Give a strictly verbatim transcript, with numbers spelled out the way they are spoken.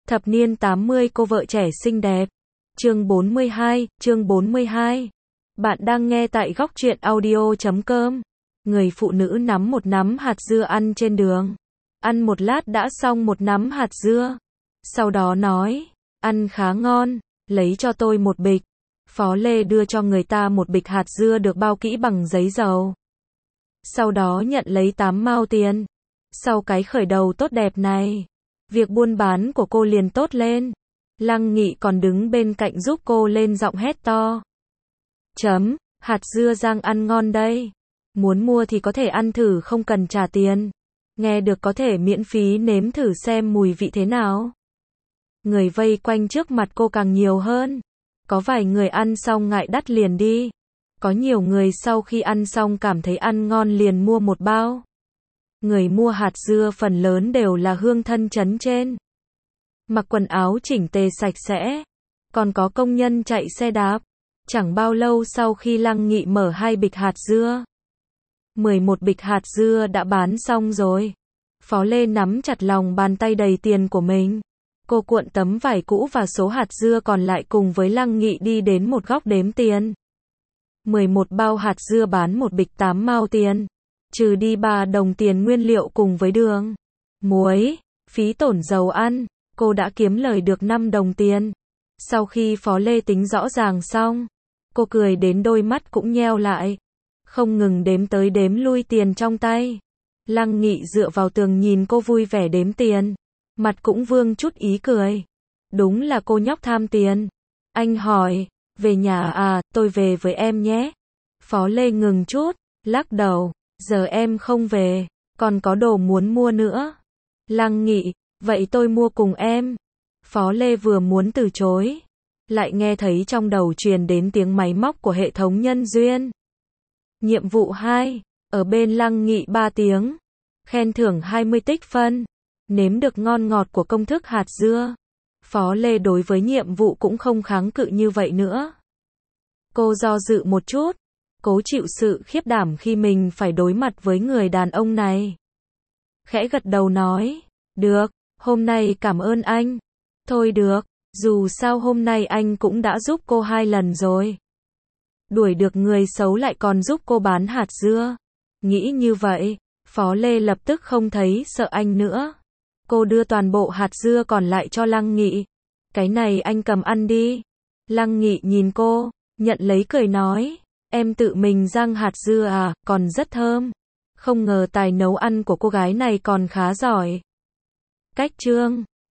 Thập niên tám mươi cô vợ trẻ xinh đẹp. Chương bốn mươi hai, chương bốn mươi hai. Bạn đang nghe tại góc truyện audio chấm com. Người phụ nữ nắm một nắm hạt dưa ăn trên đường. Ăn một lát đã xong một nắm hạt dưa. Sau đó nói, ăn khá ngon, lấy cho tôi một bịch. Phó Lê đưa cho người ta một bịch hạt dưa được bao kỹ bằng giấy dầu. Sau đó nhận lấy tám mao tiền. Sau cái khởi đầu tốt đẹp này, việc buôn bán của cô liền tốt lên. Lăng Nghị còn đứng bên cạnh giúp cô lên giọng hét to. Chấm, hạt dưa rang ăn ngon đây. Muốn mua thì có thể ăn thử không cần trả tiền. Nghe được có thể miễn phí nếm thử xem mùi vị thế nào. Người vây quanh trước mặt cô càng nhiều hơn. Có vài người ăn xong ngại đắt liền đi. Có nhiều người sau khi ăn xong cảm thấy ăn ngon liền mua một bao. Người mua hạt dưa phần lớn đều là hương thân trấn trên. Mặc quần áo chỉnh tề sạch sẽ. Còn có công nhân chạy xe đạp. Chẳng bao lâu sau khi Lăng Nghị mở hai bịch hạt dưa. mười một bịch hạt dưa đã bán xong rồi. Phó Lê nắm chặt lòng bàn tay đầy tiền của mình. Cô cuộn tấm vải cũ và số hạt dưa còn lại cùng với Lăng Nghị đi đến một góc đếm tiền. mười một bao hạt dưa bán một bịch tám mao tiền. Trừ đi ba đồng tiền nguyên liệu cùng với đường, muối, phí tổn dầu ăn, cô đã kiếm lời được năm đồng tiền. Sau khi Phó Lê tính rõ ràng xong, cô cười đến đôi mắt cũng nheo lại. Không ngừng đếm tới đếm lui tiền trong tay. Lăng Nghị dựa vào tường nhìn cô vui vẻ đếm tiền. Mặt cũng vương chút ý cười. Đúng là cô nhóc tham tiền. Anh hỏi, về nhà à, tôi về với em nhé. Phó Lê ngừng chút, lắc đầu. Giờ em không về, còn có đồ muốn mua nữa. Lăng Nghị, vậy tôi mua cùng em. Phó Lê vừa muốn từ chối, lại nghe thấy trong đầu truyền đến tiếng máy móc của hệ thống nhân duyên. Nhiệm vụ hai, ở bên Lăng Nghị ba tiếng. Khen thưởng hai mươi tích phân. Nếm được ngon ngọt của công thức hạt dưa. Phó Lê đối với nhiệm vụ cũng không kháng cự như vậy nữa. Cô do dự một chút. Cố chịu sự khiếp đảm khi mình phải đối mặt với người đàn ông này. Khẽ gật đầu nói, được, hôm nay cảm ơn anh. Thôi được, dù sao hôm nay anh cũng đã giúp cô hai lần rồi. Đuổi được người xấu lại còn giúp cô bán hạt dưa. Nghĩ như vậy, Phó Lê lập tức không thấy sợ anh nữa. Cô đưa toàn bộ hạt dưa còn lại cho Lăng Nghị. Cái này anh cầm ăn đi. Lăng Nghị nhìn cô, nhận lấy cười nói. Em tự mình rang hạt dưa à, còn rất thơm. Không ngờ tài nấu ăn của cô gái này còn khá giỏi. Cách chương